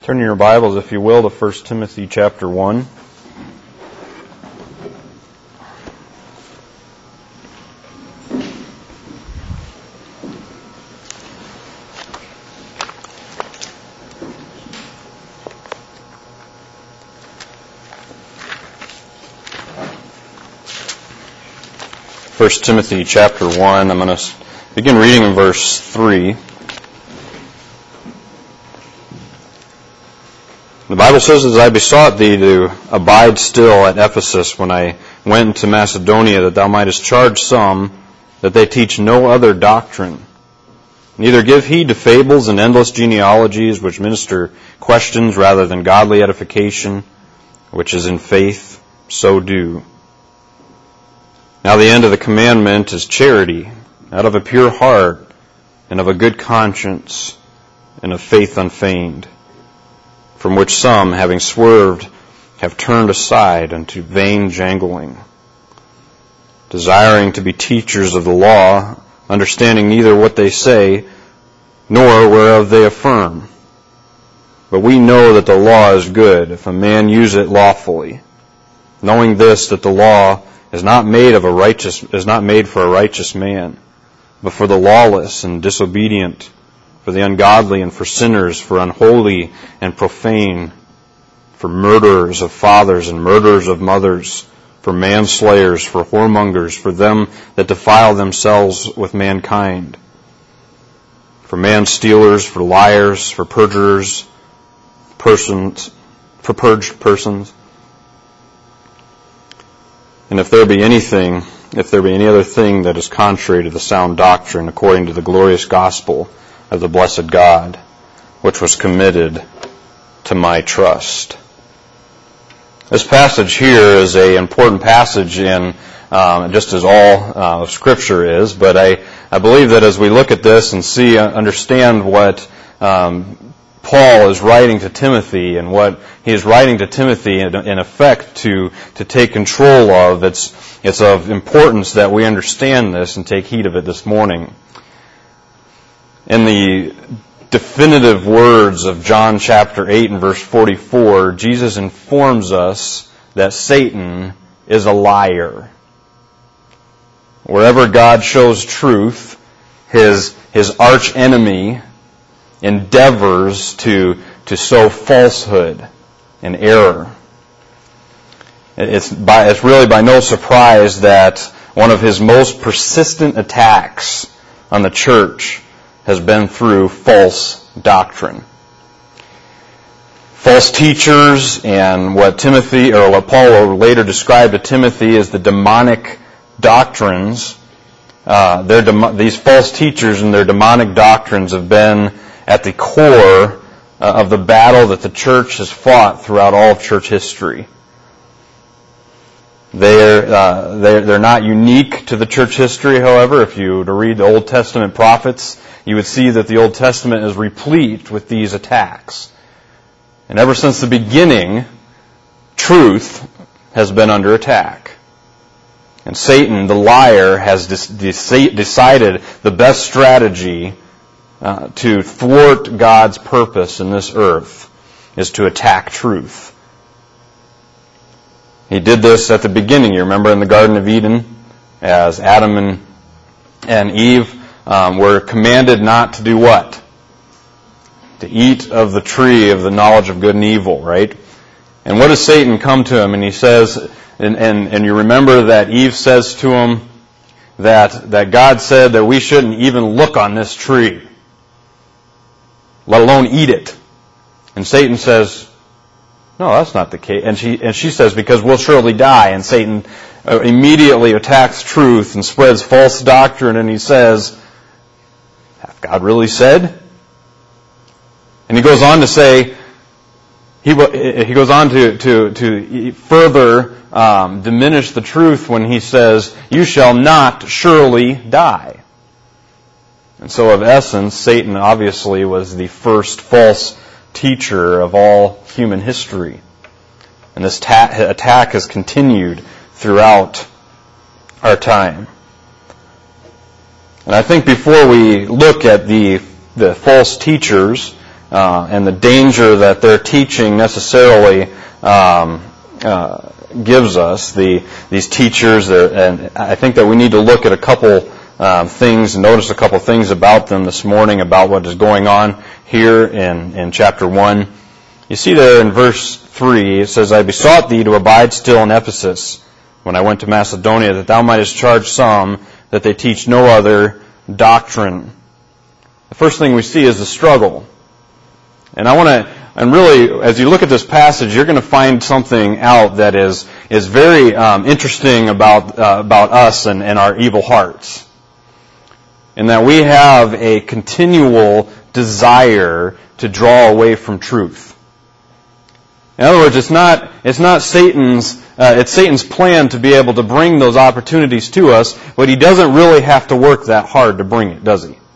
Turn your Bibles, if you will, to 1 Timothy chapter 1. First Timothy chapter 1. I'm going to begin reading in verse 3. The Bible says, "As I besought thee to abide still at Ephesus when I went into Macedonia, that thou mightest charge some that they teach no other doctrine. Neither give heed to fables and endless genealogies, which minister questions rather than godly edification, which is in faith, so do. Now the end of the commandment is charity, out of a pure heart, and of a good conscience, and of faith unfeigned, from which some, having swerved, have turned aside unto vain jangling, desiring to be teachers of the law, understanding neither what they say, nor whereof they affirm. But we know that the law is good, if a man use it lawfully, knowing this, that the law is not made for a righteous man, but for the lawless and disobedient, for the ungodly and for sinners, for unholy and profane, for murderers of fathers and murderers of mothers, for manslayers, for whoremongers, for them that defile themselves with mankind, for man-stealers, for liars, for perjurers, for purged persons. And if there be any other thing that is contrary to the sound doctrine, according to the glorious gospel of the blessed God, which was committed to my trust." This passage here is an important passage in, just as all of Scripture is, but I believe that as we look at this and understand what Paul is writing to Timothy and what he is writing to Timothy in effect to take control of, it's of importance that we understand this and take heed of it this morning. In the definitive words of John chapter 8 and verse 44, Jesus informs us that Satan is a liar. Wherever God shows truth, his arch enemy endeavors to sow falsehood and error. It's really by no surprise that one of his most persistent attacks on the church has been through false doctrine. False teachers and what Paul later described to Timothy as the demonic doctrines. These false teachers and their demonic doctrines have been at the core of the battle that the church has fought throughout all of church history. They're not unique to the church history, however. If you were to read the Old Testament prophets, you would see that the Old Testament is replete with these attacks. And ever since the beginning, truth has been under attack. And Satan, the liar, has decided the best strategy to thwart God's purpose in this earth is to attack truth. He did this at the beginning. You remember in the Garden of Eden, as Adam and Eve were commanded not to do what? To eat of the tree of the knowledge of good and evil, right? And what does Satan come to him? And he says, and you remember that Eve says to him that God said that we shouldn't even look on this tree, let alone eat it. And Satan says, no, that's not the case. And she says, because we'll surely die. And Satan immediately attacks truth and spreads false doctrine, and he says, hath God really said? And he goes on to say, he goes on to further diminish the truth when he says, you shall not surely die. And so of essence, Satan obviously was the first false teacher of all human history. And this attack has continued throughout our time. And I think before we look at the false teachers and the danger that their teaching necessarily gives us, these teachers. And I think that we need to look at a couple things, and notice a couple things about them this morning, about what is going on here in chapter 1. You see there in verse 3, it says, I besought thee to abide still in Ephesus when I went to Macedonia, that thou mightest charge some that they teach no other doctrine. The first thing we see is the struggle. And really, as you look at this passage, you're going to find something out that is very interesting about us and our evil hearts. In that we have a continual desire to draw away from truth. In other words, it's not Satan's. It's Satan's plan to be able to bring those opportunities to us, but he doesn't really have to work that hard to bring it, does he?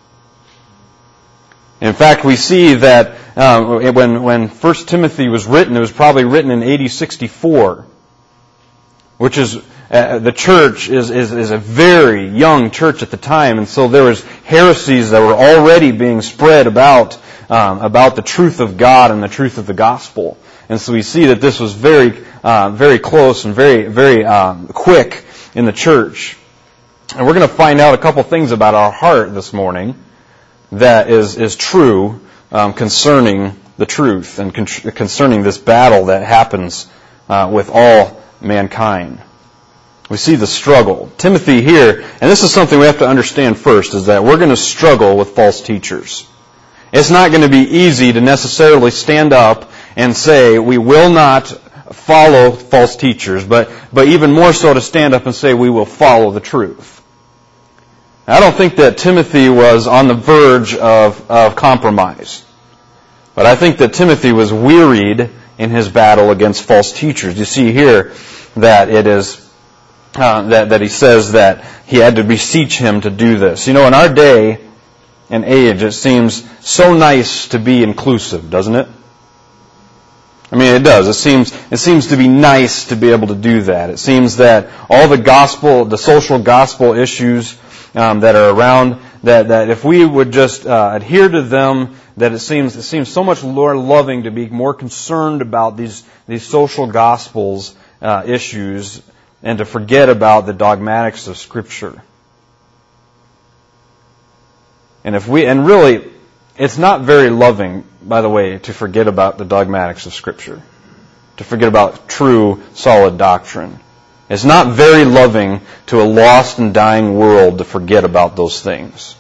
In fact, we see that when 1 Timothy was written, it was probably written in AD 64, which is the church is a very young church at the time, and so there was heresies that were already being spread about the truth of God and the truth of the gospel. And so we see that this was very close and very quick in the church. And we're going to find out a couple things about our heart this morning that is true concerning the truth and concerning this battle that happens with all mankind. We see the struggle. Timothy here, and this is something we have to understand first, is that we're going to struggle with false teachers. It's not going to be easy to necessarily stand up and say we will not follow false teachers, but even more so to stand up and say we will follow the truth. I don't think that Timothy was on the verge of compromise, but I think that Timothy was wearied in his battle against false teachers. You see here that it is that he says that he had to beseech him to do this. You know, in our day and age, it seems so nice to be inclusive, doesn't it? I mean, it does. It seems to be nice to be able to do that. It seems that all the social gospel issues that are around, that if we would just adhere to them, that it seems so much more loving to be more concerned about these social gospels issues and to forget about the dogmatics of Scripture. And really, it's not very loving, by the way, to forget about the dogmatics of Scripture, to forget about true, solid doctrine. It's not very loving to a lost and dying world to forget about those things.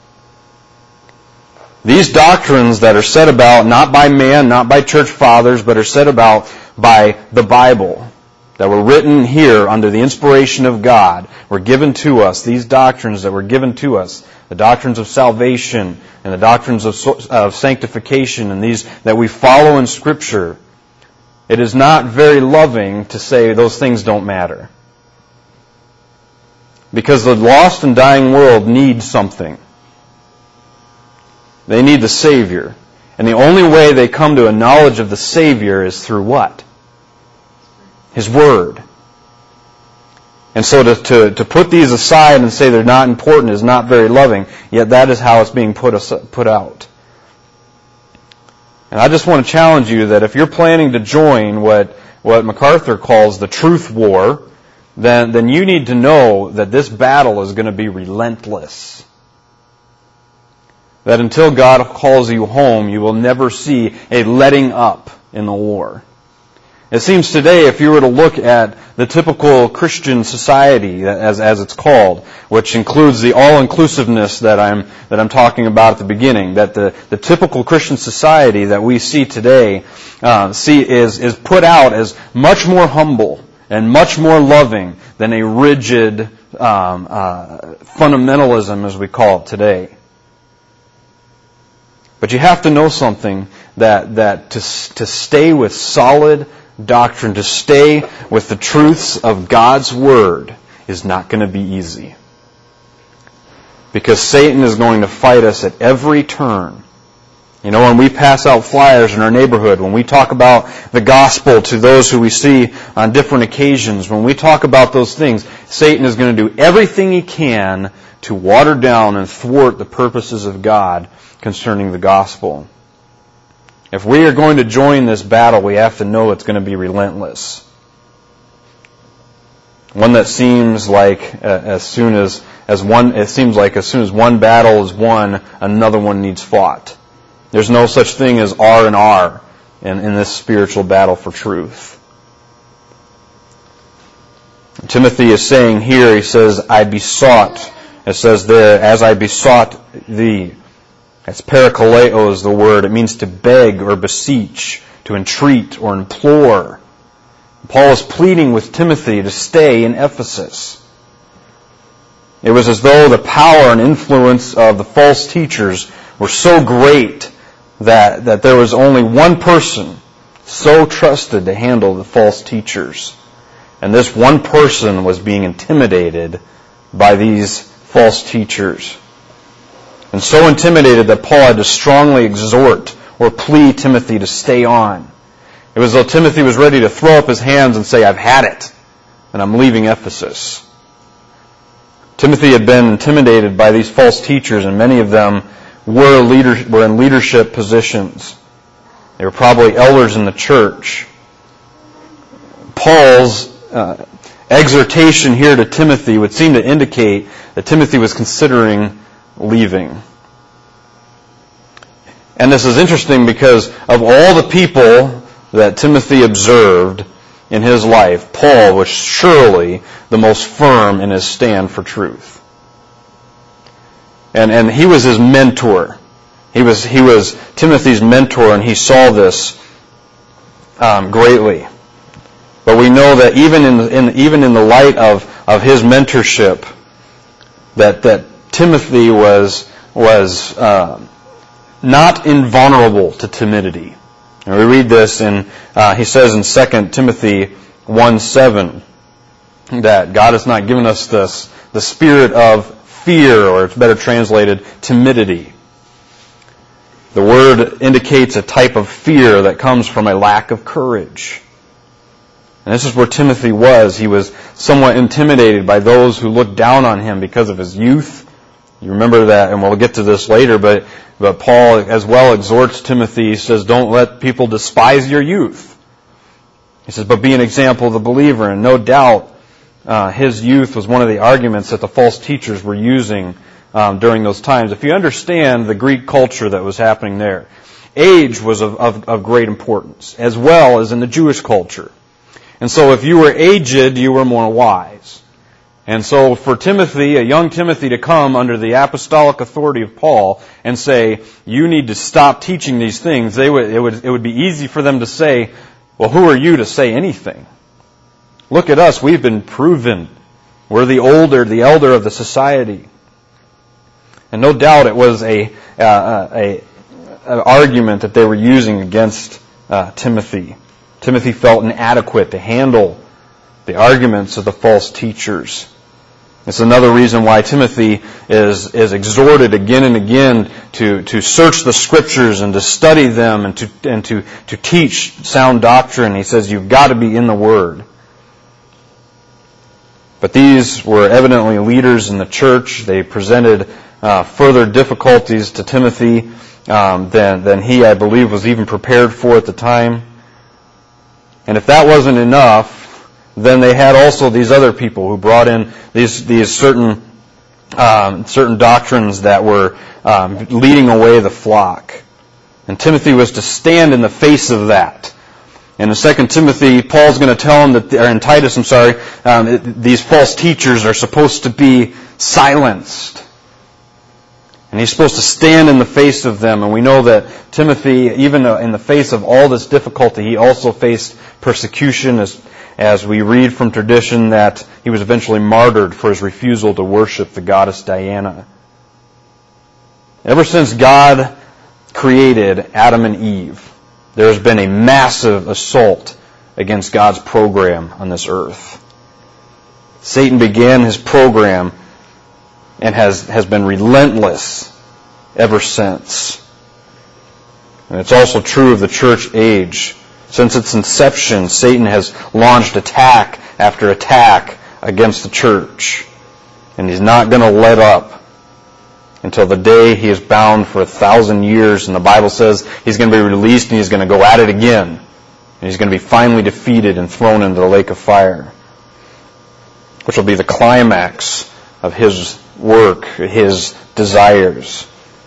These doctrines that are said about, not by man, not by church fathers, but are said about by the Bible, that were written here under the inspiration of God, were given to us. These doctrines that were given to us, the doctrines of salvation and the doctrines of sanctification, and these that we follow in Scripture, it is not very loving to say those things don't matter. Because the lost and dying world needs something. They need the Savior. And the only way they come to a knowledge of the Savior is through what? His Word. And so to put these aside and say they're not important is not very loving, yet that is how it's being put out. And I just want to challenge you that if you're planning to join what MacArthur calls the truth war, then you need to know that this battle is going to be relentless. That until God calls you home, you will never see a letting up in the war. It seems today, if you were to look at the typical Christian society, as it's called, which includes the all-inclusiveness that I'm talking about at the beginning, that the typical Christian society that we see today is put out as much more humble and much more loving than a rigid fundamentalism, as we call it today. But you have to know something, that to stay with solid doctrine, to stay with the truths of God's Word, is not going to be easy. Because Satan is going to fight us at every turn. You know, when we pass out flyers in our neighborhood, when we talk about the gospel to those who we see on different occasions, when we talk about those things, Satan is going to do everything he can to water down and thwart the purposes of God concerning the gospel. If we are going to join this battle, we have to know it's going to be relentless. One that seems like as soon as one battle is won, another one needs fought. There's no such thing as R&R in this spiritual battle for truth. Timothy is saying here, he says, I besought, it says there, as I besought thee. That's parakaleo is the word. It means to beg or beseech, to entreat or implore. Paul is pleading with Timothy to stay in Ephesus. It was as though the power and influence of the false teachers were so great that there was only one person so trusted to handle the false teachers. And this one person was being intimidated by these false teachers. And so intimidated that Paul had to strongly exhort or plead Timothy to stay on. It was as though Timothy was ready to throw up his hands and say, I've had it, and I'm leaving Ephesus. Timothy had been intimidated by these false teachers, and many of them were in leadership positions. They were probably elders in the church. Paul's exhortation here to Timothy would seem to indicate that Timothy was considering leaving. And this is interesting because of all the people that Timothy observed in his life, Paul was surely the most firm in his stand for truth. And he was his mentor. He was Timothy's mentor, and he saw this greatly. But we know that even in the light of his mentorship, that Timothy was not invulnerable to timidity. And we read this he says in 2 Timothy 1:7 that God has not given us the spirit of fear, or it's better translated, timidity. The word indicates a type of fear that comes from a lack of courage. And this is where Timothy was. He was somewhat intimidated by those who looked down on him because of his youth. You remember that, and we'll get to this later, but Paul as well exhorts Timothy. He says, don't let people despise your youth. He says, but be an example of the believer. And no doubt his youth was one of the arguments that the false teachers were using during those times. If you understand the Greek culture that was happening there, age was of great importance, as well as in the Jewish culture. And so if you were aged, you were more wise. And so for Timothy, a young Timothy, to come under the apostolic authority of Paul and say, you need to stop teaching these things, it would be easy for them to say, well, who are you to say anything? Look at us, we've been proven. We're the elder of the society. And no doubt it was an argument that they were using against Timothy. Timothy felt inadequate to handle the arguments of the false teachers. It's another reason why Timothy is exhorted again and again to search the Scriptures and to study them and to teach sound doctrine. He says you've got to be in the Word. But these were evidently leaders in the church. They presented further difficulties to Timothy than he, I believe, was even prepared for at the time. And if that wasn't enough, then they had also these other people who brought in these certain doctrines that were leading away the flock. And Timothy was to stand in the face of that. And in 2 Timothy, Paul's going to tell him in Titus, these false teachers are supposed to be silenced. And he's supposed to stand in the face of them. And we know that Timothy, even in the face of all this difficulty, he also faced persecution, as we read from tradition that he was eventually martyred for his refusal to worship the goddess Diana. Ever since God created Adam and Eve, there has been a massive assault against God's program on this earth. Satan began his program and has been relentless ever since. And it's also true of the church age. Since its inception, Satan has launched attack after attack against the church. And he's not going to let up. until the day he is bound for 1,000 years. And the Bible says he's going to be released and he's going to go at it again. And he's going to be finally defeated and thrown into the lake of fire, which will be the climax of his work, his desires.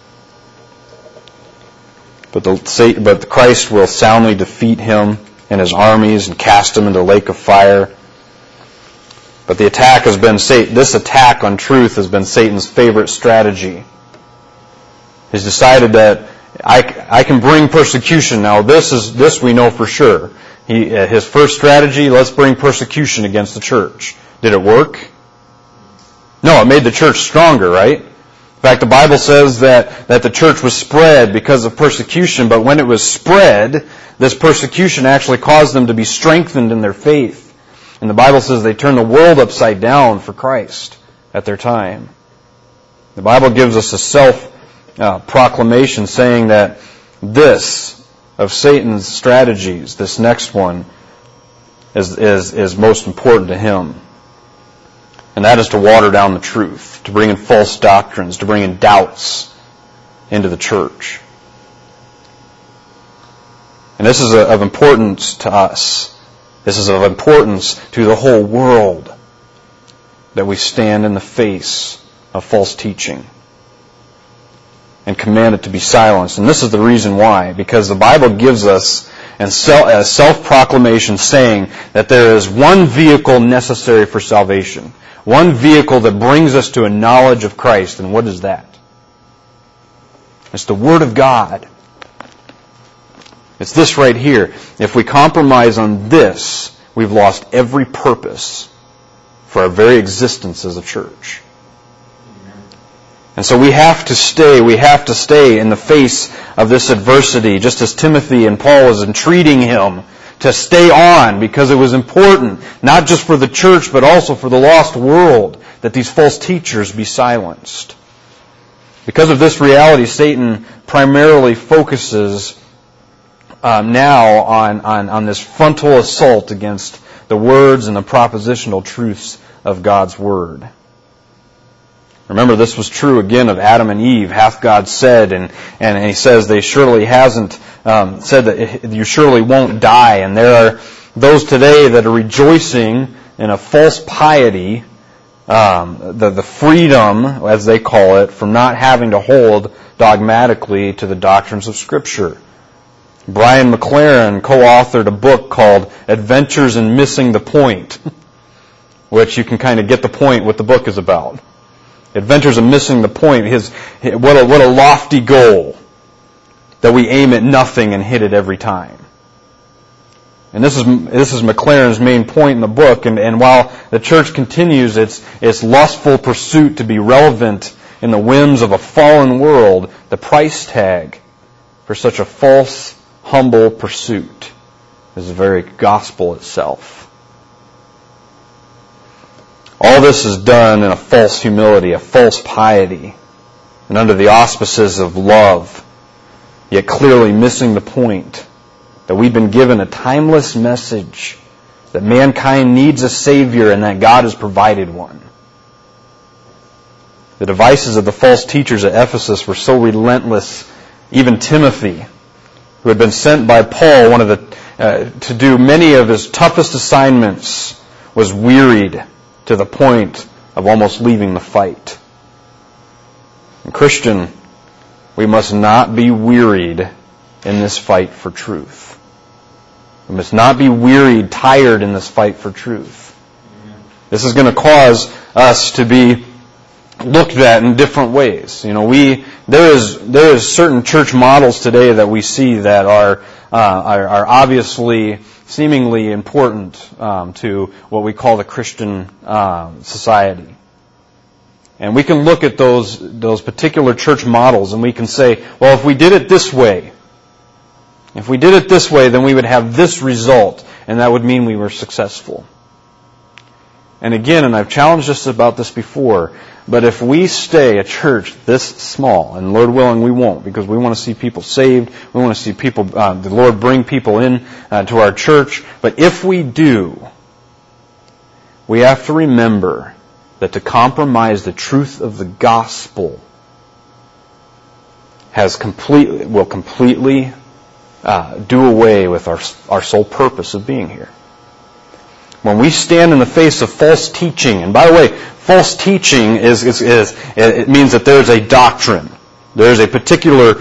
But Christ will soundly defeat him and his armies and cast him into the lake of fire. But the attack has been this attack on truth has been Satan's favorite strategy. He's decided that I can bring persecution. Now this we know for sure. His first strategy, let's bring persecution against the church. Did it work? No, it made the church stronger, right? In fact, the Bible says that the church was spread because of persecution, but when it was spread, this persecution actually caused them to be strengthened in their faith. And the Bible says they turned the world upside down for Christ at their time. The Bible gives us a self-proclamation saying that this of Satan's strategies, this next one, is most important to him. And that is to water down the truth, to bring in false doctrines, to bring in doubts into the church. And this is of importance to us. This is of importance to the whole world, that we stand in the face of false teaching and command it to be silenced. And this is the reason why. Because the Bible gives us a self-proclamation saying that there is one vehicle necessary for salvation. One vehicle that brings us to a knowledge of Christ. And what is that? It's the Word of God. It's this right here. If we compromise on this, we've lost every purpose for our very existence as a church. And so we have to stay in the face of this adversity, just as Timothy and Paul was entreating him to stay on, because it was important, not just for the church, but also for the lost world, that these false teachers be silenced. Because of this reality, Satan primarily focuses now on this frontal assault against the words and the propositional truths of God's Word. Remember, this was true again of Adam and Eve. Hath God said, and he says they surely hasn't said that you surely won't die. And there are those today that are rejoicing in a false piety, the freedom, as they call it, from not having to hold dogmatically to the doctrines of Scripture. Brian McLaren co-authored a book called Adventures in Missing the Point, which you can kind of get the point what the book is about. Adventures in Missing the Point. What a lofty goal, that we aim at nothing and hit it every time. And this is McLaren's main point in the book. And while the church continues its lustful pursuit to be relevant in the whims of a fallen world, the price tag for such a false, humble pursuit is the very gospel itself. All this is done in a false humility, a false piety, and under the auspices of love, yet clearly missing the point that we've been given a timeless message that mankind needs a Savior and that God has provided one. The devices of the false teachers at Ephesus were so relentless. Even Timothy, who had been sent by Paul, to do many of his toughest assignments, was wearied to the point of almost leaving the fight. And Christian, we must not be wearied in this fight for truth. We must not be wearied, tired in this fight for truth. This is going to cause us to be looked at in different ways. There is certain church models today that we see that are obviously seemingly important to what we call the Christian society. And we can look at those particular church models and we can say, well, if we did it this way, then we would have this result, and that would mean we were successful. And again, and I've challenged us about this before, but if we stay a church this small, and Lord willing we won't, because we want to see people saved, we want to see people, the Lord bring people in to our church, but if we do, we have to remember that to compromise the truth of the gospel will completely do away with our sole purpose of being here. When we stand in the face of false teaching, and by the way, false teaching it means that there's a doctrine. There's a particular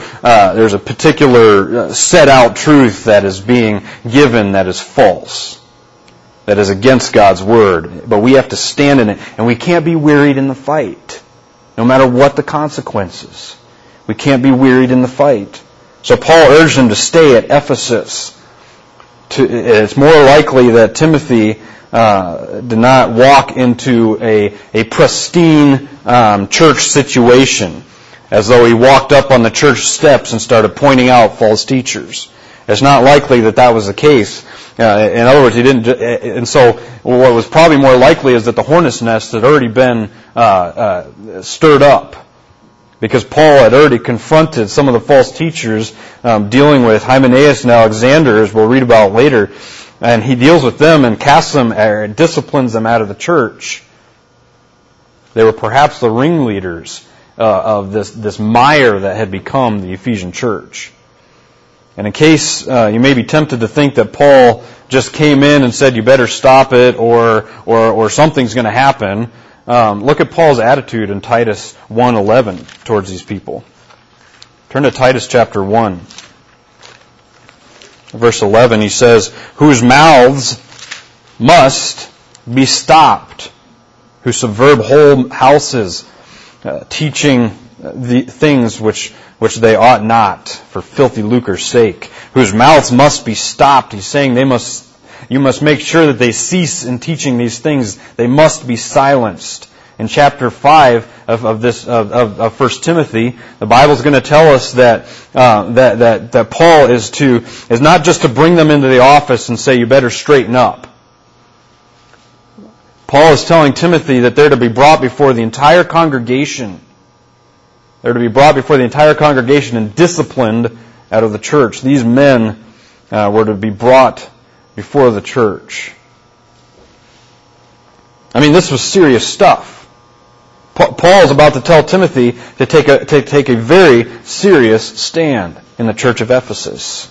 set out truth that is being given that is false, that is against God's Word. But we have to stand in it, and we can't be wearied in the fight, no matter what the consequences. We can't be wearied in the fight. So Paul urged them to stay at Ephesus. It's more likely that Timothy did not walk into a pristine church situation, as though he walked up on the church steps and started pointing out false teachers. It's not likely that that was the case. In other words, he didn't. And so, what was probably more likely is that the hornet's nest had already been stirred up, because Paul had already confronted some of the false teachers dealing with Hymenaeus and Alexander, as we'll read about later. And he deals with them and casts them, or disciplines them out of the church. They were perhaps the ringleaders of this mire that had become the Ephesian church. And in case you may be tempted to think that Paul just came in and said, you better stop it, or something's going to happen, look at Paul's attitude in Titus 1:11 towards these people. Turn to Titus chapter 1. Verse 11, he says, whose mouths must be stopped, who subvert whole houses, teaching the things which they ought not, for filthy lucre's sake. Whose mouths must be stopped. He's saying you must make sure that they cease in teaching these things. They must be silenced. In chapter 5 of 1 Timothy, the Bible's going to tell us that Paul is not just to bring them into the office and say, you better straighten up. Paul is telling Timothy that they're to be brought before the entire congregation. They're to be brought before the entire congregation and disciplined out of the church. These men were to be brought before the church. I mean, this was serious stuff. Paul is about to tell Timothy to take a very serious stand in the church of Ephesus.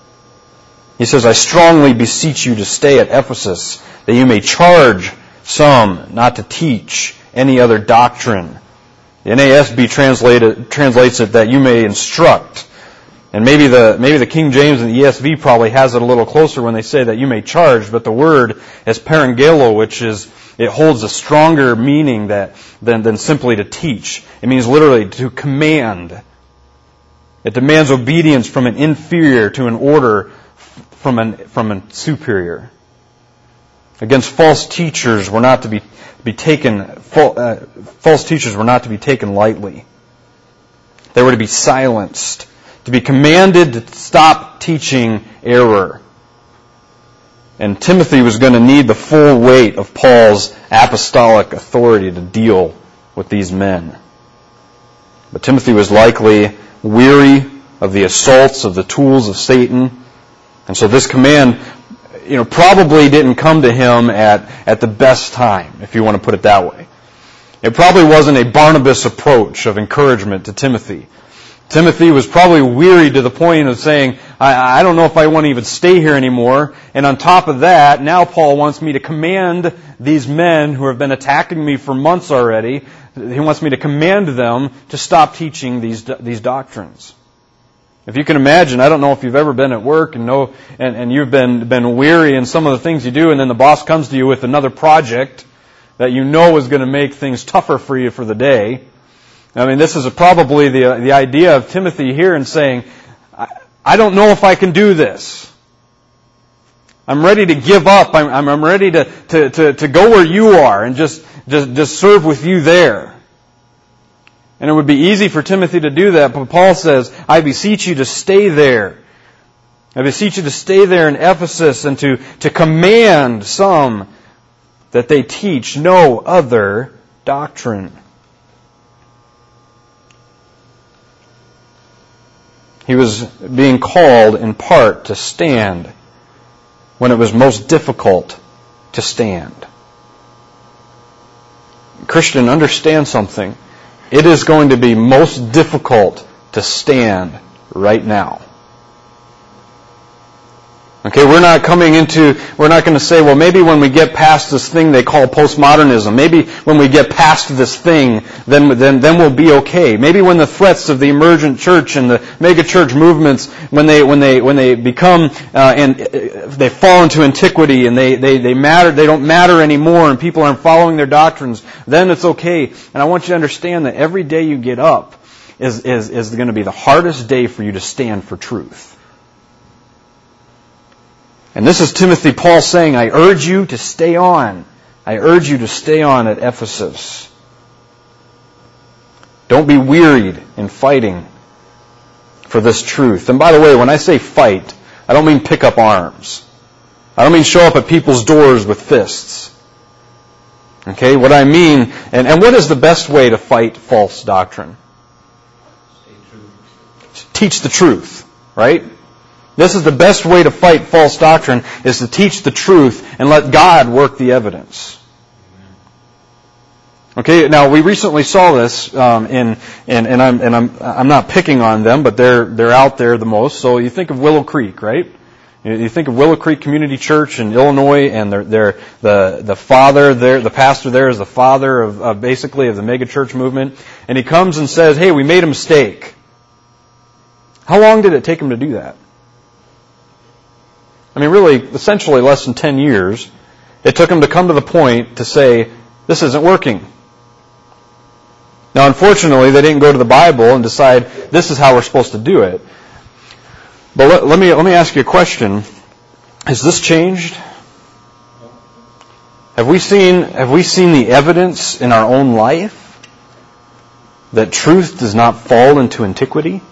He says, I strongly beseech you to stay at Ephesus, that you may charge some not to teach any other doctrine. The NASB translates it that you may instruct. And maybe the King James and the ESV probably has it a little closer when they say that you may charge, but the word is parangelo, which it holds a stronger meaning than simply to teach. It means literally to command. It demands obedience from an inferior to an order from a superior. Against false teachers were not to be taken. False teachers were not to be taken lightly. They were to be silenced, to be commanded to stop teaching error. And Timothy was going to need the full weight of Paul's apostolic authority to deal with these men. But Timothy was likely weary of the assaults of the tools of Satan. And so this command, probably didn't come to him at the best time, if you want to put it that way. It probably wasn't a Barnabas approach of encouragement to Timothy. Timothy was probably weary to the point of saying, I don't know if I want to even stay here anymore. And on top of that, now Paul wants me to command these men who have been attacking me for months already. He wants me to command them to stop teaching these doctrines. If you can imagine, I don't know if you've ever been at work and you've been weary in some of the things you do, and then the boss comes to you with another project that you know is going to make things tougher for you for the day. I mean, this is probably the idea of Timothy here in saying, I don't know if I can do this. I'm ready to give up. I'm ready to go where you are and just serve with you there. And it would be easy for Timothy to do that, but Paul says, I beseech you to stay there. I beseech you to stay there in Ephesus and to command some that they teach no other doctrine. He was being called in part to stand when it was most difficult to stand. Christian, understand something. It is going to be most difficult to stand right now. Okay, we're not going to say, well, maybe when we get past this thing they call postmodernism, maybe when we get past this thing, then we'll be okay. Maybe when the threats of the emergent church and the megachurch movements, when they become, and they fall into antiquity and they don't matter anymore and people aren't following their doctrines, then it's okay. And I want you to understand that every day you get up is going to be the hardest day for you to stand for truth. And this is Timothy Paul saying, I urge you to stay on. I urge you to stay on at Ephesus. Don't be wearied in fighting for this truth. And by the way, when I say fight, I don't mean pick up arms. I don't mean show up at people's doors with fists. Okay, what I mean, and what is the best way to fight false doctrine? Teach the truth, right? This is the best way to fight false doctrine, is to teach the truth and let God work the evidence. Okay, now we recently saw this, and I'm not picking on them, but they're out there the most. So you think of Willow Creek, right? You think of Willow Creek Community Church in Illinois, and the father there, the pastor there is the father of basically of the megachurch movement, and he comes and says, "Hey, we made a mistake." How long did it take him to do that? I mean, really, essentially less than 10 years. It took him to come to the point to say, this isn't working. Now, unfortunately, they didn't go to the Bible and decide, this is how we're supposed to do it. But let me ask you a question. Has this changed? Have we seen the evidence in our own life that truth does not fall into antiquity?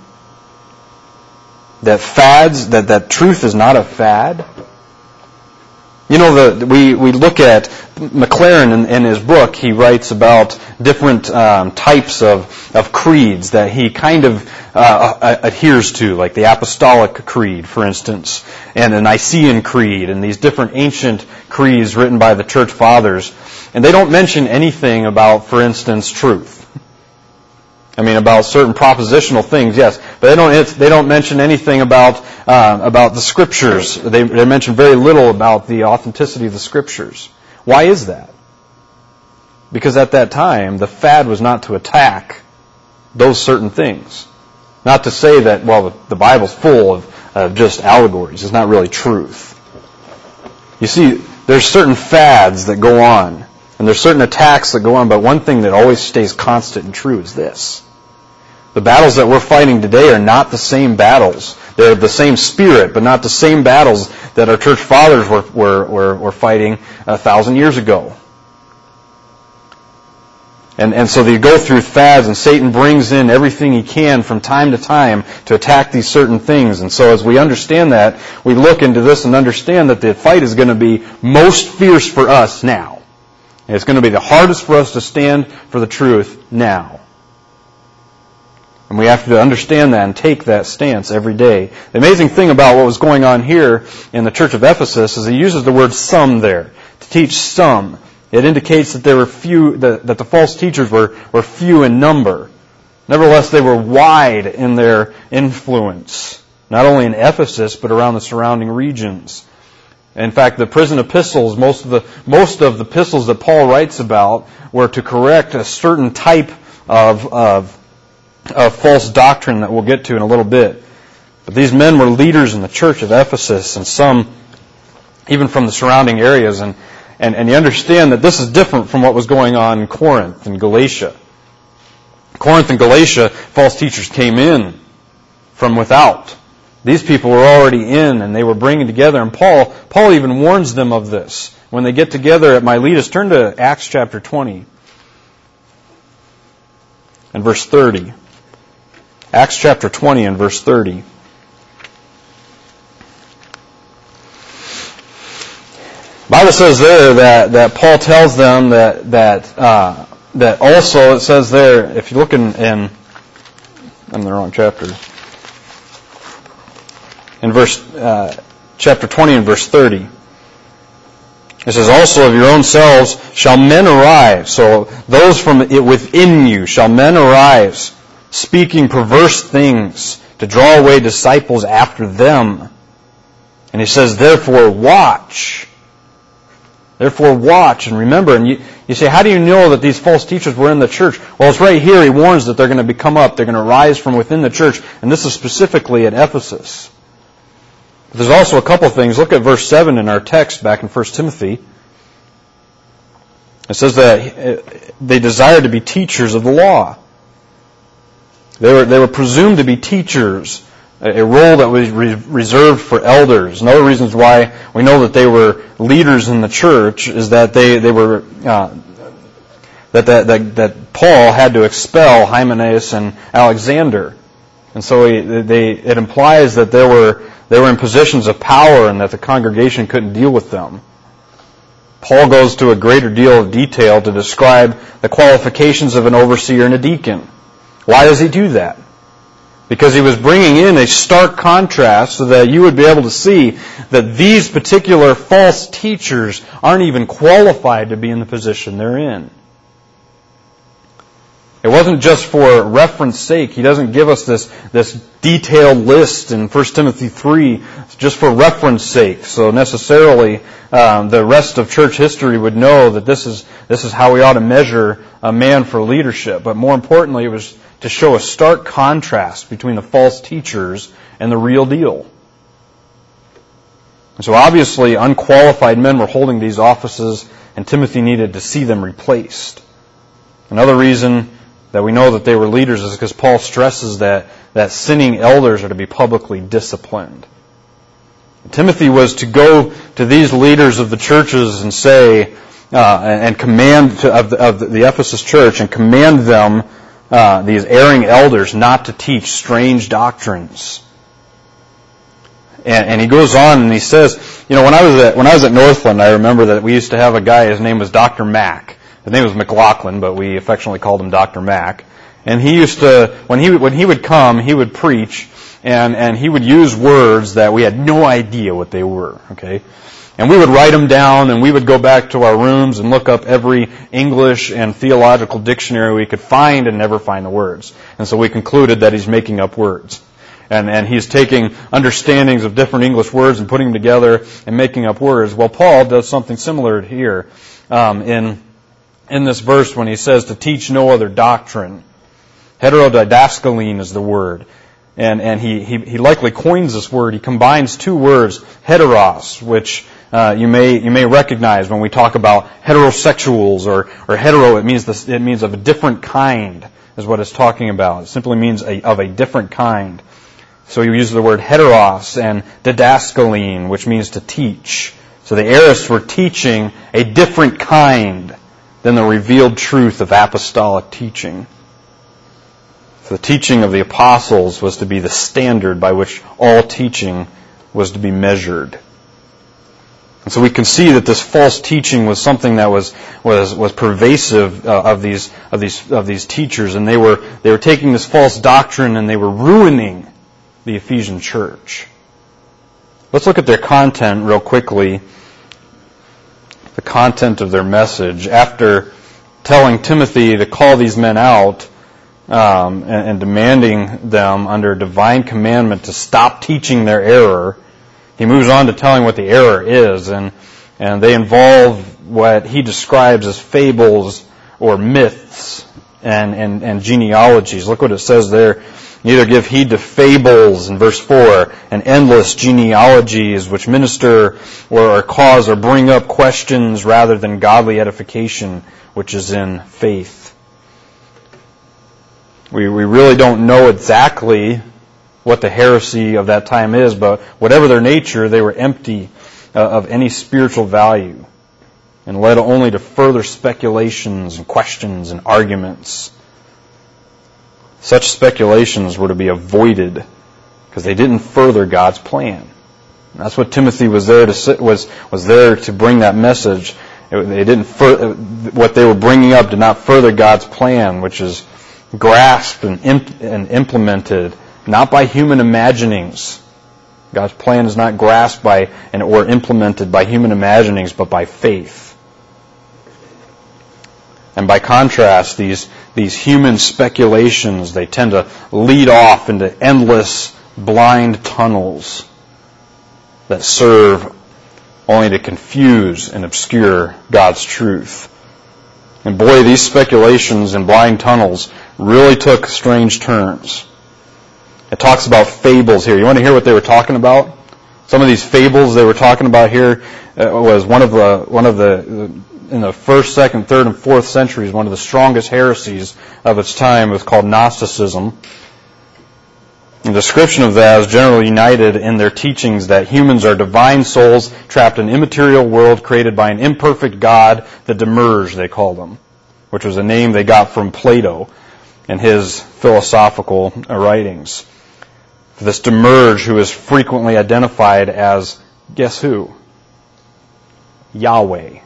That truth is not a fad. You know, we look at McLaren in his book. He writes about different types of creeds that he kind of adheres to, like the Apostolic Creed, for instance, and the Nicene Creed, and these different ancient creeds written by the Church Fathers. And they don't mention anything about, for instance, truth. I mean, about certain propositional things, yes, but they don't mention anything about the Scriptures. They mention very little about the authenticity of the Scriptures. Why is that? Because at that time, the fad was not to attack those certain things. Not to say that, well, the Bible's full of just allegories. It's not really truth. You see, there's certain fads that go on, and there's certain attacks that go on, but one thing that always stays constant and true is this. The battles that we're fighting today are not the same battles. They're the same spirit, but not the same battles that our church fathers were fighting 1,000 years ago. And so they go through fads, and Satan brings in everything he can from time to time to attack these certain things. And so as we understand that, we look into this and understand that the fight is going to be most fierce for us now. And it's going to be the hardest for us to stand for the truth now. And we have to understand that and take that stance every day. The amazing thing about what was going on here in the church of Ephesus is he uses the word some there, to teach some. It indicates that there were few, that the false teachers were few in number. Nevertheless, they were wide in their influence, not only in Ephesus, but around the surrounding regions. In fact, the prison epistles, most of the epistles that Paul writes about were to correct a certain type of false doctrine that we'll get to in a little bit. But these men were leaders in the church of Ephesus, and some even from the surrounding areas. And you understand that this is different from what was going on in Corinth and Galatia. Corinth and Galatia, false teachers came in from without. These people were already in, and they were bringing together. And Paul even warns them of this. When they get together at Miletus, turn to Acts chapter 20 and verse 30. Acts chapter 20 and verse 30. The Bible says there that Paul tells them that also it says there, if you look in I'm in the wrong chapter. In verse chapter 20 and verse 30. It says, also of your own selves shall men arise. So those from within you shall men arise, speaking perverse things to draw away disciples after them. And he says, therefore watch. Therefore watch. And remember, and you say, how do you know that these false teachers were in the church? Well, it's right here. He warns that they're going to come up. They're going to rise from within the church. And this is specifically at Ephesus. But there's also a couple things. Look at verse 7 in our text back in 1 Timothy. It says that they desired to be teachers of the law. They were presumed to be teachers, a role that was reserved for elders. And other reasons why we know that they were leaders in the church is that they were that Paul had to expel Hymenaeus and Alexander, and so it implies that they were in positions of power and that the congregation couldn't deal with them. Paul goes to a greater deal of detail to describe the qualifications of an overseer and a deacon. Why does he do that? Because he was bringing in a stark contrast so that you would be able to see that these particular false teachers aren't even qualified to be in the position they're in. It wasn't just for reference sake. He doesn't give us this detailed list in 1 Timothy 3 just for reference sake. So necessarily the rest of church history would know that this is how we ought to measure a man for leadership. But more importantly, it was to show a stark contrast between the false teachers and the real deal. And so obviously unqualified men were holding these offices, and Timothy needed to see them replaced. Another reason that we know that they were leaders is because Paul stresses that sinning elders are to be publicly disciplined. Timothy was to go to these leaders of the churches and say, and command of the Ephesus church, and command them, these erring elders, not to teach strange doctrines. And he goes on and he says, when I was at Northland, I remember that we used to have a guy. His name was Dr. Mack. His name was McLaughlin, but we affectionately called him Dr. Mack. And he used to, when he would come, he would preach, and he would use words that we had no idea what they were. Okay. And we would write them down, and we would go back to our rooms and look up every English and theological dictionary we could find and never find the words. And so we concluded that he's making up words. And he's taking understandings of different English words and putting them together and making up words. Well, Paul does something similar here in this verse when he says to teach no other doctrine. Heterodidascaline is the word. And he likely coins this word. He combines two words, heteros, which you may recognize when we talk about heterosexuals or hetero. It means of a different kind is what it's talking about. It simply means of a different kind. So he uses the word heteros and didascaline, which means to teach. So the aorists were teaching a different kind than the revealed truth of apostolic teaching. So the teaching of the apostles was to be the standard by which all teaching was to be measured. And so we can see that this false teaching was something that was pervasive of these teachers, and they were taking this false doctrine and they were ruining the Ephesian church. Let's look at their content real quickly. The content of their message. After telling Timothy to call these men out and demanding them under divine commandment to stop teaching their error, he moves on to telling what the error is, and they involve what he describes as fables or myths and genealogies. Look what it says there. Neither give heed to fables in verse 4 and endless genealogies which minister or cause or bring up questions rather than godly edification which is in faith. We really don't know exactly what the heresy of that time is, but whatever their nature, they were empty of any spiritual value and led only to further speculations and questions and arguments. Such speculations were to be avoided because they didn't further God's plan. And that's what Timothy was there to bring that message. What they were bringing up did not further God's plan, which is grasped and implemented not by human imaginings. God's plan is not grasped by or implemented by human imaginings, but by faith. And by contrast, these human speculations, they tend to lead off into endless blind tunnels that serve only to confuse and obscure God's truth. And boy, these speculations and blind tunnels really took strange turns. It talks about fables here. You want to hear what they were talking about? Some of these fables they were talking about here was one of the in the 1st, 2nd, 3rd, and 4th centuries, one of the strongest heresies of its time was called Gnosticism. The description of that is generally united in their teachings that humans are divine souls trapped in an immaterial world created by an imperfect God, the Demiurge, they called him, which was a name they got from Plato in his philosophical writings. This Demiurge, who is frequently identified as, guess who? Yahweh.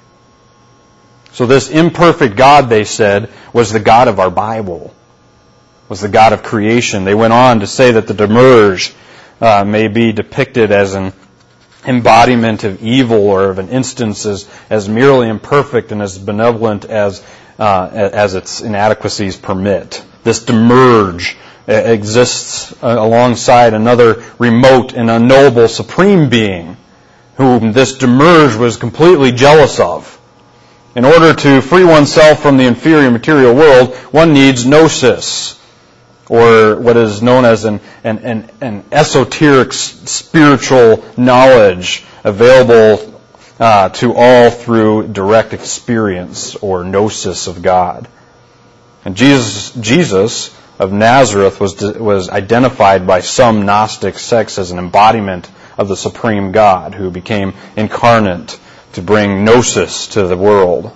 So this imperfect God, they said, was the God of our Bible, was the God of creation. They went on to say that the Demiurge may be depicted as an embodiment of evil or of an instance as merely imperfect and as benevolent as its inadequacies permit. This Demiurge exists alongside another remote and unknowable supreme being whom this Demiurge was completely jealous of. In order to free oneself from the inferior material world, one needs gnosis, or what is known as an esoteric spiritual knowledge available to all through direct experience or gnosis of God. And Jesus of Nazareth was identified by some Gnostic sects as an embodiment of the supreme God who became incarnate to bring gnosis to the world.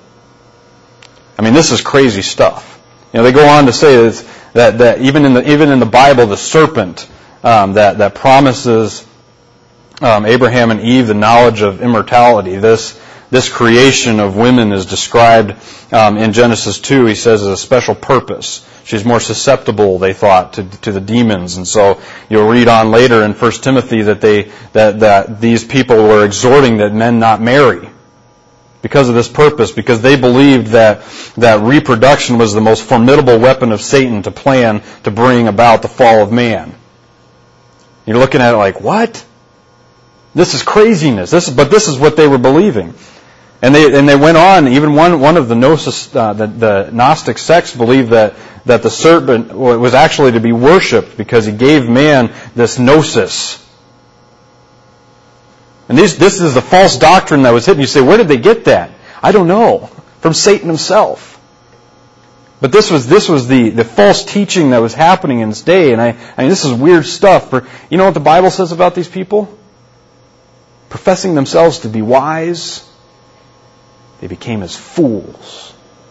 I mean, this is crazy stuff. You know, they go on to say that even in the Bible, the serpent that promises Abraham and Eve the knowledge of immortality, this creation of women is described in Genesis 2. He says as a special purpose. She's more susceptible, they thought, to the demons, and so you'll read on later in 1 Timothy that these people were exhorting that men not marry because of this purpose, because they believed that reproduction was the most formidable weapon of Satan to plan to bring about the fall of man. You're looking at it like, what? This is craziness. But this is what they were believing. And they went on. Even one of the Gnostic sects believed that the serpent was actually to be worshipped because he gave man this gnosis. And this is the false doctrine that was hidden. You say, where did they get that? I don't know. From Satan himself. But this was the false teaching that was happening in his day. And I mean, this is weird stuff. You know what the Bible says about these people? Professing themselves to be wise, they became as fools.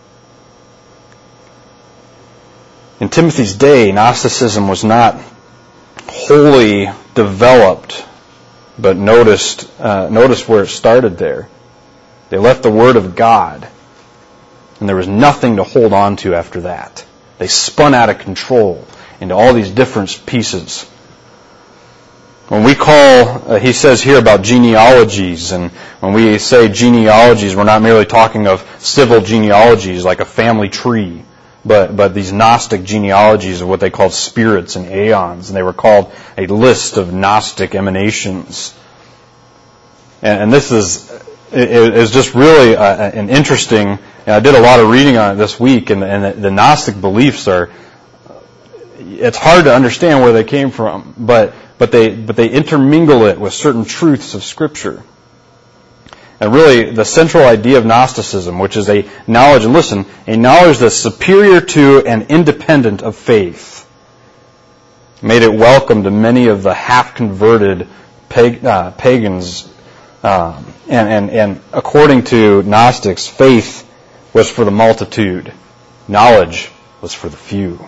In Timothy's day, Gnosticism was not wholly developed, but notice where it started there. They left the Word of God, and there was nothing to hold on to after that. They spun out of control into all these different pieces. When we call, he says here about genealogies, and when we say genealogies, we're not merely talking of civil genealogies like a family tree, but these Gnostic genealogies are what they called spirits and aeons, and they were called a list of Gnostic emanations. And this is just really an interesting, and I did a lot of reading on it this week, and the Gnostic beliefs it's hard to understand where they came from, but they intermingle it with certain truths of Scripture. And really, the central idea of Gnosticism, which is a knowledge, and listen, a knowledge that's superior to and independent of faith, made it welcome to many of the half-converted pagans. And according to Gnostics, faith was for the multitude. Knowledge was for the few.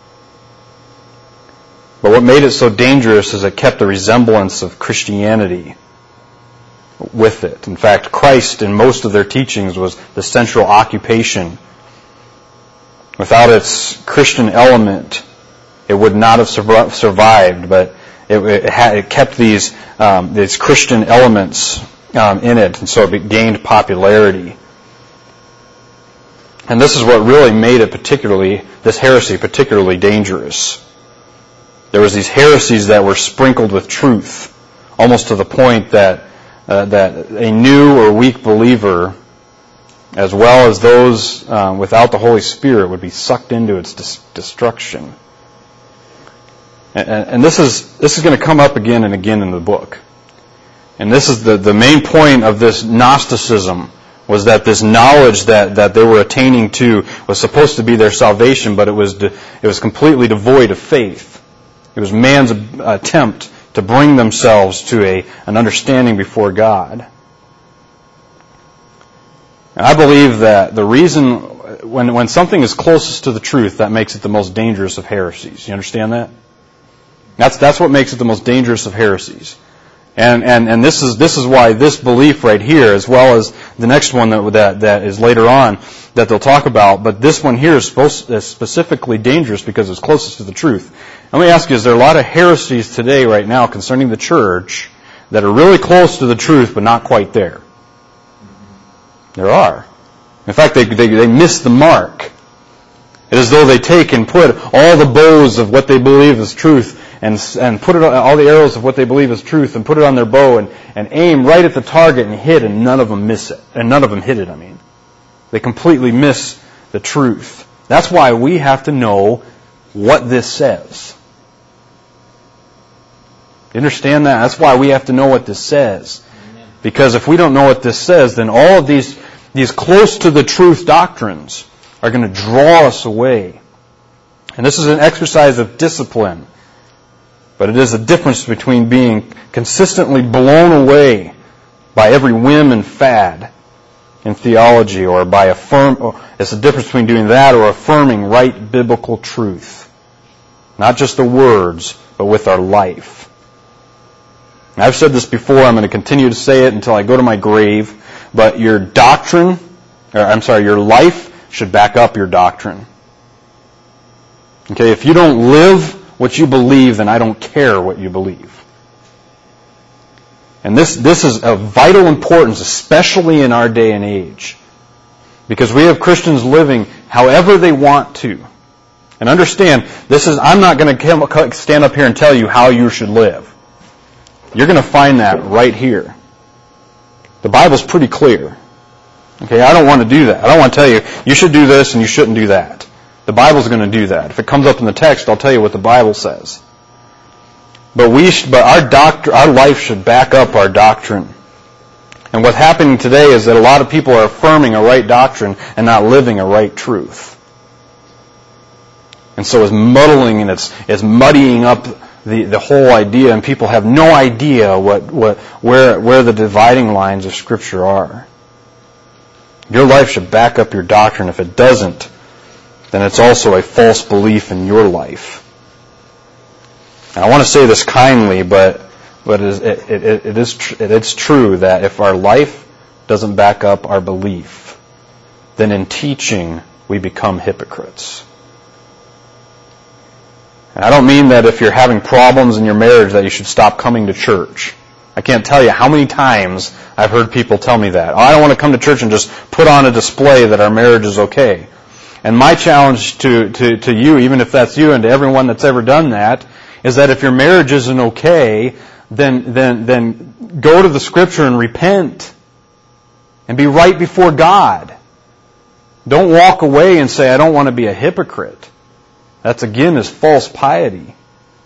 But what made it so dangerous is it kept a resemblance of Christianity with it. In fact, Christ in most of their teachings was the central occupation. Without its Christian element, it would not have survived, but it kept these Christian elements in it, and so it gained popularity. And this is what really made it this heresy particularly dangerous. There was these heresies that were sprinkled with truth, almost to the point that a new or weak believer, as well as those without the Holy Spirit, would be sucked into its destruction. And this is going to come up again and again in the book. And this is the main point of this Gnosticism, was that this knowledge that they were attaining to was supposed to be their salvation, but it was completely devoid of faith. It was man's attempt to bring themselves to an understanding before God. And I believe that the reason, when something is closest to the truth, that makes it the most dangerous of heresies. You understand that? That's what makes it the most dangerous of heresies. And this is why this belief right here, as well as the next one that is later on that they'll talk about, but this one here is specifically dangerous because it's closest to the truth. Let me ask you, is there a lot of heresies today right now concerning the church that are really close to the truth but not quite there? There are. In fact, they miss the mark. It is as though they take and put all the bows of what they believe is truth and put all the arrows of what they believe is truth and put it on their bow and aim right at the target and hit, and none of them miss it. And none of them hit it, I mean. They completely miss the truth. That's why we have to know what this says. You understand that? That's why we have to know what this says. Because if we don't know what this says, then all of these close to the truth doctrines are going to draw us away. And this is an exercise of discipline. But it is a difference between being consistently blown away by every whim and fad in theology, or it's a difference between doing that or affirming right biblical truth. Not just the words, but with our life. And I've said this before, I'm going to continue to say it until I go to my grave, but your life should back up your doctrine. Okay, if you don't live what you believe, then I don't care what you believe. And this is of vital importance, especially in our day and age. Because we have Christians living however they want to. And understand, I'm not going to stand up here and tell you how you should live. You're going to find that right here. The Bible's pretty clear. Okay, I don't want to do that. I don't want to tell you, you should do this and you shouldn't do that. The Bible's going to do that. If it comes up in the text, I'll tell you what the Bible says. But our life should back up our doctrine. And what's happening today is that a lot of people are affirming a right doctrine and not living a right truth. And so it's muddling and it's muddying up the whole idea, and people have no idea where the dividing lines of Scripture are. Your life should back up your doctrine. If it doesn't, then it's also a false belief in your life. Now, I want to say this kindly, but it is true that if our life doesn't back up our belief, then in teaching we become hypocrites. And I don't mean that if you're having problems in your marriage that you should stop coming to church. I can't tell you how many times I've heard people tell me that. I don't want to come to church and just put on a display that our marriage is okay. And my challenge to you, even if that's you and to everyone that's ever done that, is that if your marriage isn't okay, then go to the Scripture and repent. And be right before God. Don't walk away and say, I don't want to be a hypocrite. That's again is false piety.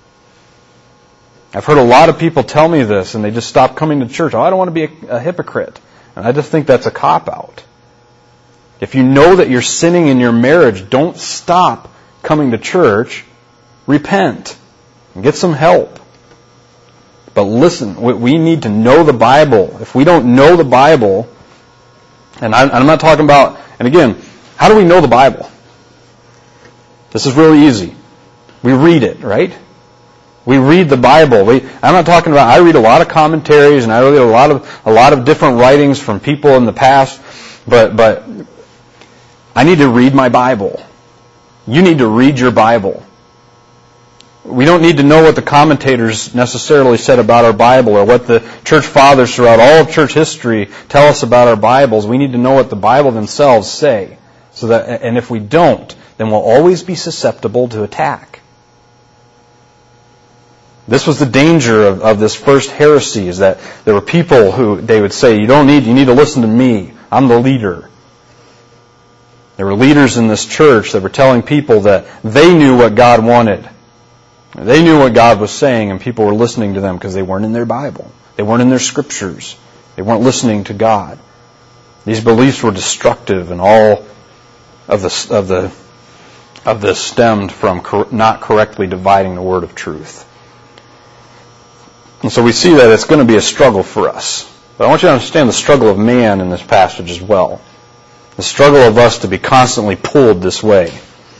I've heard a lot of people tell me this and they just stop coming to church. Oh, I don't want to be a hypocrite. And I just think that's a cop-out. If you know that you're sinning in your marriage, don't stop coming to church. Repent. And get some help. But listen, we need to know the Bible. If we don't know the Bible, and I'm not talking about, and again, how do we know the Bible? This is really easy. We read it, right? We read the Bible. I'm not talking about, I read a lot of commentaries and I read a lot of different writings from people in the past, but I need to read my Bible. You need to read your Bible. We don't need to know what the commentators necessarily said about our Bible or what the church fathers throughout all of church history tell us about our Bibles. We need to know what the Bible themselves say. And if we don't, then we'll always be susceptible to attack. This was the danger of this first heresy, is that there were people who they would say, you need to listen to me. I'm the leader. There were leaders in this church that were telling people that they knew what God wanted. They knew what God was saying, and people were listening to them because they weren't in their Bible. They weren't in their scriptures. They weren't listening to God. These beliefs were destructive, and all of this stemmed from not correctly dividing the word of truth. And so we see that it's going to be a struggle for us. But I want you to understand the struggle of man in this passage as well. The struggle of us to be constantly pulled this way.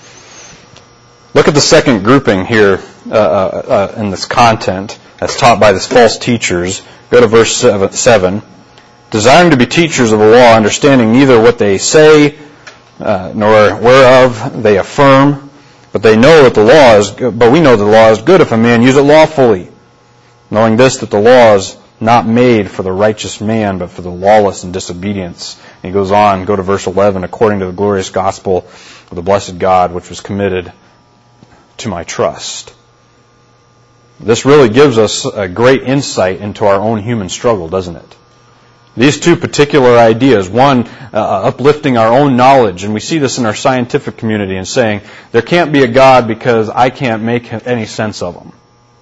Look at the second grouping here in this content that's taught by these false teachers. Go to verse 7. Desiring to be teachers of the law, understanding neither what they say nor whereof they affirm, but we know the law is good if a man use it lawfully, knowing this, that the law is not made for the righteous man, but for the lawless and disobedience. And he goes on, go to verse 11, according to the glorious gospel of the blessed God, which was committed to my trust. This really gives us a great insight into our own human struggle, doesn't it? These two particular ideas, one, uplifting our own knowledge, and we see this in our scientific community, and saying, there can't be a God because I can't make any sense of him.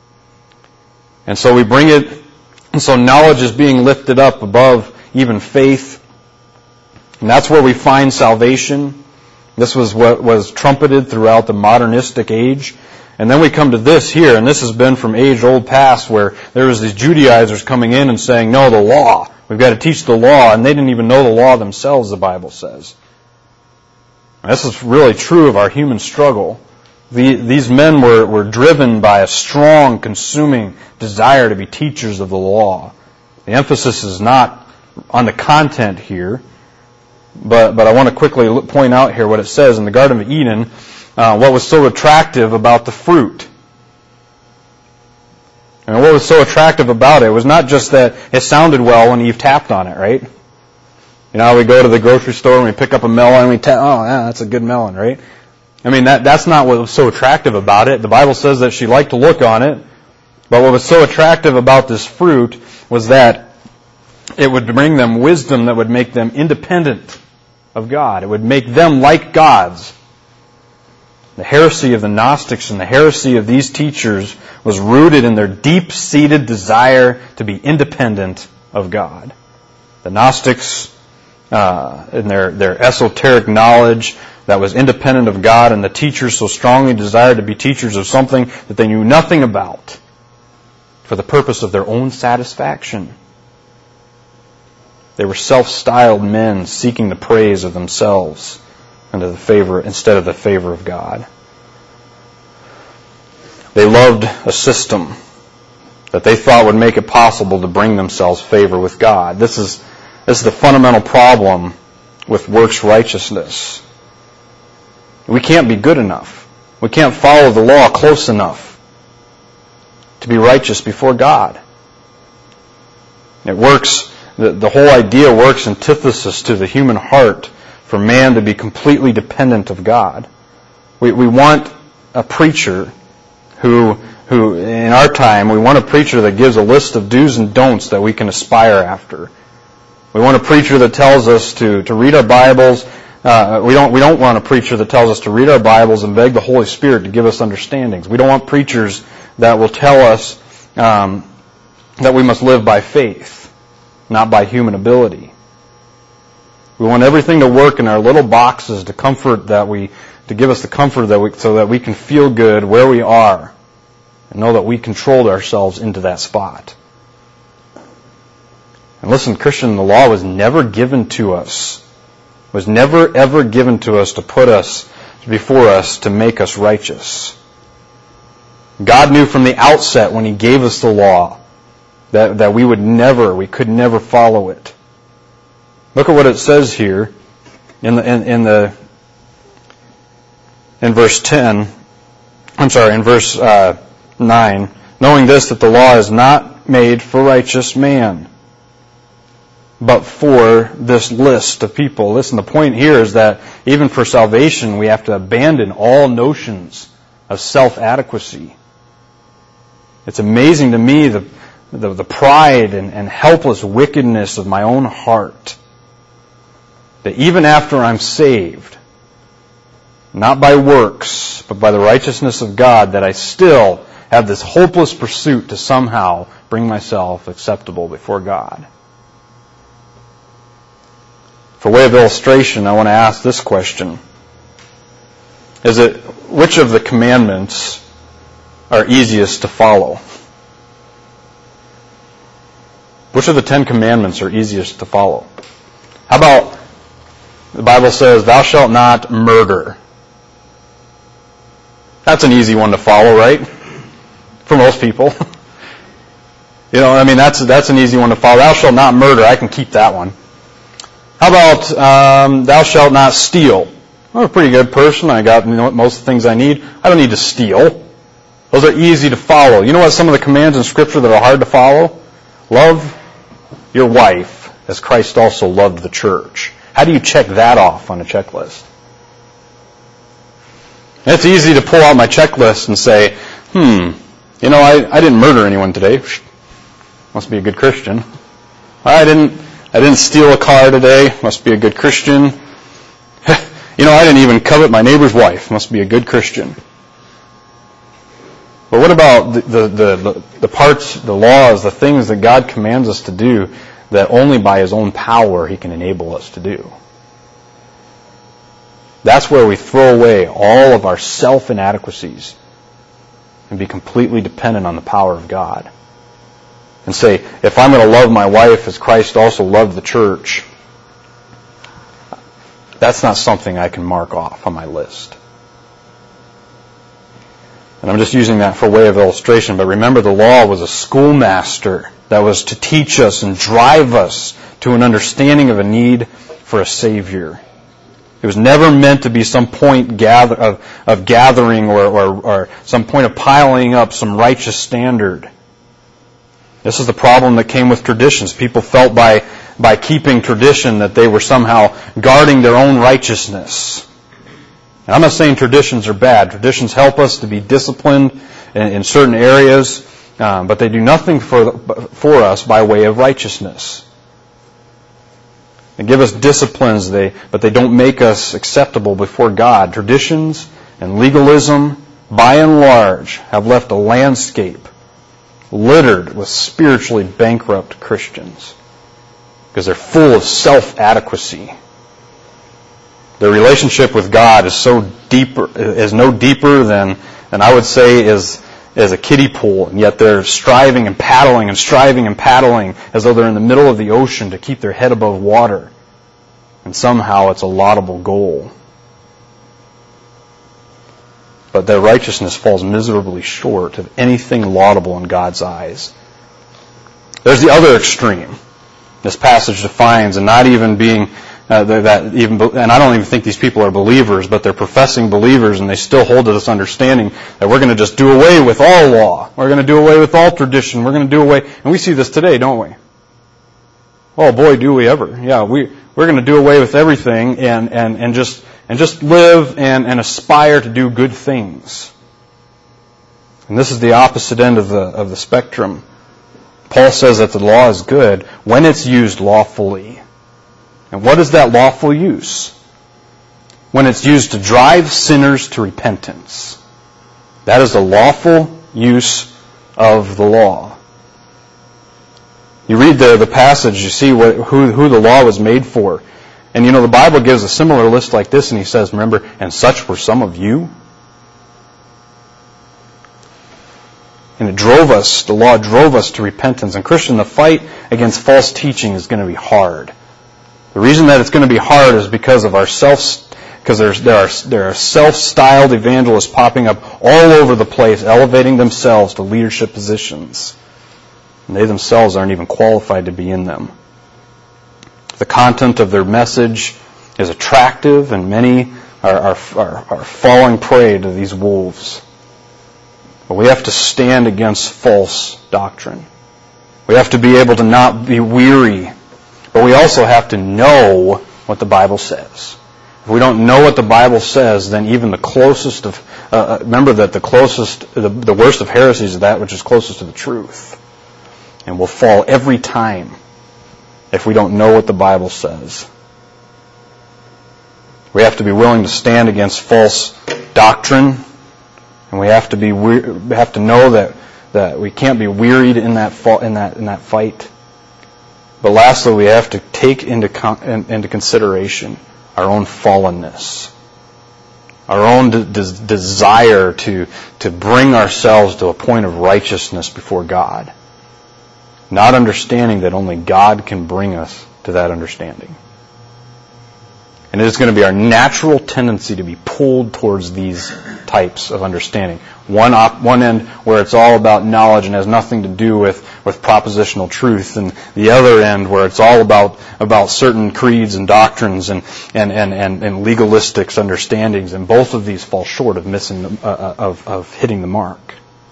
And so we bring it, and so knowledge is being lifted up above even faith. And that's where we find salvation. This was what was trumpeted throughout the modernistic age. And then we come to this here, and this has been from age-old past, where there was these Judaizers coming in and saying, no, the law. We've got to teach the law, and they didn't even know the law themselves, the Bible says. And this is really true of our human struggle. These men were driven by a strong, consuming desire to be teachers of the law. The emphasis is not on the content here, but I want to quickly point out here what it says in the Garden of Eden, what was so attractive about the fruit. And what was so attractive about it was not just that it sounded well when Eve tapped on it, right? You know, we go to the grocery store and we pick up a melon and we tap, oh, yeah, that's a good melon, right? I mean, that's not what was so attractive about it. The Bible says that she liked to look on it. But what was so attractive about this fruit was that it would bring them wisdom that would make them independent of God. It would make them like gods. The heresy of the Gnostics and the heresy of these teachers was rooted in their deep-seated desire to be independent of God. The Gnostics, in their esoteric knowledge that was independent of God, and the teachers so strongly desired to be teachers of something that they knew nothing about for the purpose of their own satisfaction. They were self-styled men seeking the praise of themselves instead of the favor of God. They loved a system that they thought would make it possible to bring themselves favor with God. This is the fundamental problem with works righteousness. We can't be good enough. We can't follow the law close enough to be righteous before God. It works, the whole idea works antithesis to the human heart for man to be completely dependent of God. We want a preacher who in our time, we want a preacher that gives a list of do's and don'ts that we can aspire after. We want a preacher that tells us to read our Bibles. We don't want a preacher that tells us to read our Bibles and beg the Holy Spirit to give us understandings. We don't want preachers that will tell us that we must live by faith, not by human ability. We want everything to work in our little boxes to give us the comfort so that we can feel good where we are and know that we controlled ourselves into that spot. And listen, Christian, the law was never given to us. Was never ever given to us to put us before us to make us righteous. God knew from the outset when He gave us the law that we could never follow it. Look at what it says here in verse 10. I'm sorry, in verse 9. Knowing this, that the law is not made for righteous man. but for this list of people. Listen, the point here is that even for salvation, we have to abandon all notions of self-adequacy. It's amazing to me the pride and helpless wickedness of my own heart. That even after I'm saved, not by works, but by the righteousness of God, that I still have this hopeless pursuit to somehow bring myself acceptable before God. For way of illustration, I want to ask this question. Which of the commandments are easiest to follow? Which of the 10 commandments are easiest to follow? How about the Bible says, thou shalt not murder? That's an easy one to follow, right? For most people. That's an easy one to follow. Thou shalt not murder. I can keep that one. How about thou shalt not steal? I'm a pretty good person. I got most of the things I need. I don't need to steal. Those are easy to follow. You know what some of the commands in Scripture that are hard to follow? Love your wife as Christ also loved the church. How do you check that off on a checklist? It's easy to pull out my checklist and say, I didn't murder anyone today. Must be a good Christian. I didn't steal a car today. Must be a good Christian. I didn't even covet my neighbor's wife. Must be a good Christian. But what about the parts, the laws, the things that God commands us to do that only by His own power He can enable us to do? That's where we throw away all of our self-inadequacies and be completely dependent on the power of God. And say, if I'm going to love my wife as Christ also loved the church, that's not something I can mark off on my list. And I'm just using that for way of illustration, but remember the law was a schoolmaster that was to teach us and drive us to an understanding of a need for a Savior. It was never meant to be some point of gathering or some point of piling up some righteous standard. This is the problem that came with traditions. People felt by keeping tradition that they were somehow guarding their own righteousness. And I'm not saying traditions are bad. Traditions help us to be disciplined in certain areas, but they do nothing for us by way of righteousness. They give us disciplines, but they don't make us acceptable before God. Traditions and legalism, by and large, have left a landscape littered with spiritually bankrupt Christians because they're full of self-adequacy. Their relationship with God is no deeper than I would say is a kiddie pool, and yet they're striving and paddling as though they're in the middle of the ocean to keep their head above water. And somehow it's a laudable goal. But their righteousness falls miserably short of anything laudable in God's eyes. There's the other extreme. This passage defines, and not even being and I don't even think these people are believers, but they're professing believers, and they still hold to this understanding that we're going to just do away with all law. We're going to do away with all tradition. We're going to do away, and we see this today, don't we? Oh boy, do we ever! Yeah, we're going to do away with everything and just live and aspire to do good things. And this is the opposite end of the spectrum. Paul says that the law is good when it's used lawfully. And what is that lawful use? When it's used to drive sinners to repentance. That is the lawful use of the law. You read the passage, you see who the law was made for. And the Bible gives a similar list like this, and he says, remember, and such were some of you. And the law drove us to repentance. And Christian, the fight against false teaching is going to be hard. The reason that it's going to be hard is because of there are self-styled evangelists popping up all over the place, elevating themselves to leadership positions. And they themselves aren't even qualified to be in them. The content of their message is attractive, and many are falling prey to these wolves. But we have to stand against false doctrine. We have to be able to not be weary But we also have to know what the Bible says. If we don't know what the Bible says, then even the closest of, remember that the worst of heresies is that which is closest to the truth. And we'll fall every time if we don't know what the Bible says. We have to be willing to stand against false doctrine, and we have to know that we can't be wearied in that fight. But lastly, we have to take into consideration our own fallenness, our own desire to bring ourselves to a point of righteousness before God, not understanding that only God can bring us to that understanding. And it is going to be our natural tendency to be pulled towards these types of understanding. One end where it's all about knowledge and has nothing to do with propositional truth, and the other end where it's all about certain creeds and doctrines and legalistic understandings. And both of these fall short of hitting the mark.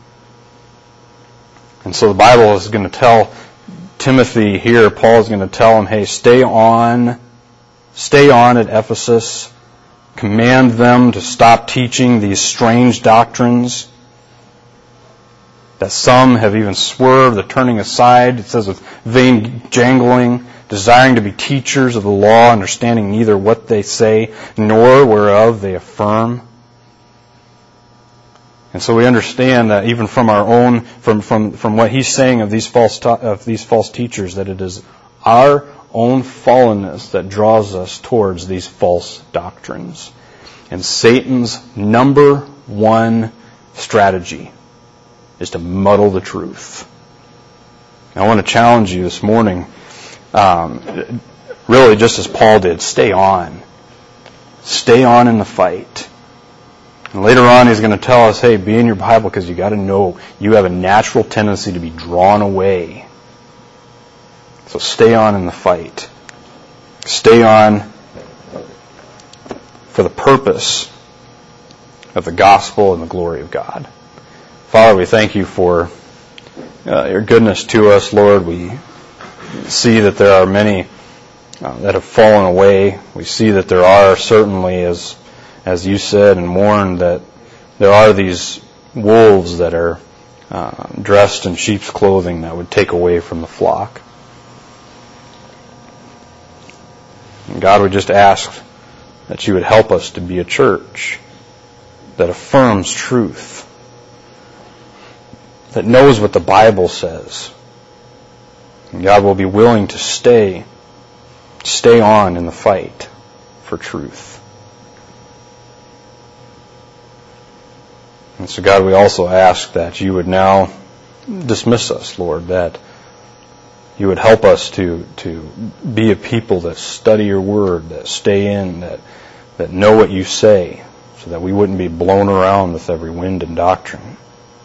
And so the Bible is going to tell Timothy here, Paul is going to tell him, hey, stay on at Ephesus. Command them to stop teaching these strange doctrines that some have even swerved, the turning aside. It says with vain jangling, desiring to be teachers of the law, understanding neither what they say nor whereof they affirm. And so we understand that even from our own, from what he's saying of these false teachers, that it is our own fallenness that draws us towards these false doctrines. And Satan's number one strategy is to muddle the truth. I want to challenge you this morning, really just as Paul did, stay on. Stay on in the fight. And later on he's going to tell us, hey, be in your Bible because you got to know you have a natural tendency to be drawn away. So stay on in the fight. Stay on for the purpose of the gospel and the glory of God. Father, we thank you for your goodness to us, Lord. We see that there are many that have fallen away. We see that there are certainly, as you said and warned, that there are these wolves that are dressed in sheep's clothing that would take away from the flock. And God, we just ask that you would help us to be a church that affirms truth, that knows what the Bible says. And God will be willing to stay on in the fight for truth. And so God, we also ask that you would now dismiss us, Lord, that you would help us to be a people that study your word, that stay in, that know what you say, so that we wouldn't be blown around with every wind and doctrine.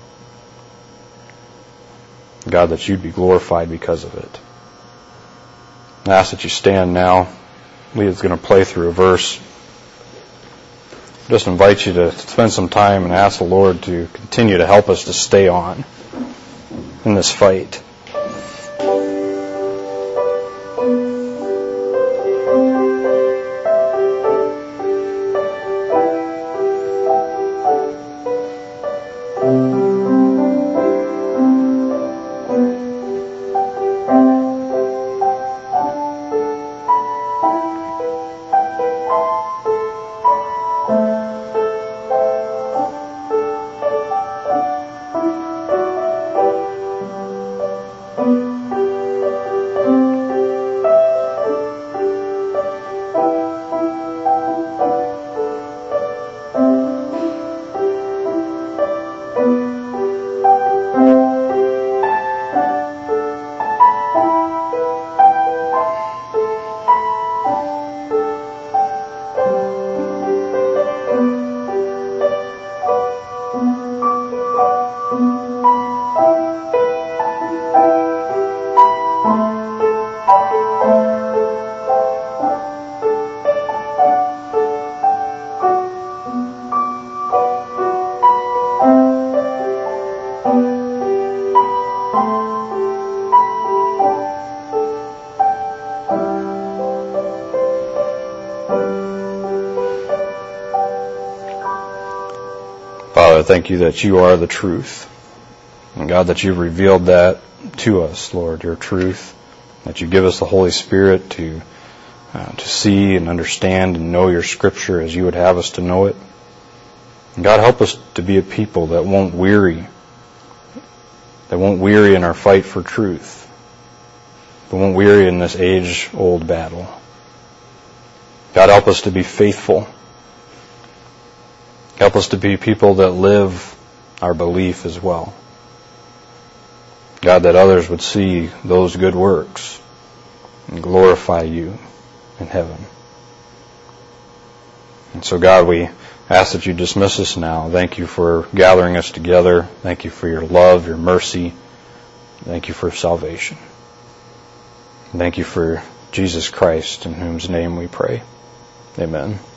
God, that you'd be glorified because of it. I ask that you stand now. Leah's going to play through a verse. Just invite you to spend some time and ask the Lord to continue to help us to stay on in this fight. I thank you that you are the truth. And God, that you've revealed that to us, Lord, your truth, that you give us the Holy Spirit to see and understand and know your Scripture as you would have us to know it. And God, help us to be a people that won't weary in our fight for truth, but won't weary in this age-old battle. God, help us to be faithful. Help us to be people that live our belief as well. God, that others would see those good works and glorify you in heaven. And so, God, we ask that you dismiss us now. Thank you for gathering us together. Thank you for your love, your mercy. Thank you for salvation. Thank you for Jesus Christ, in whose name we pray. Amen.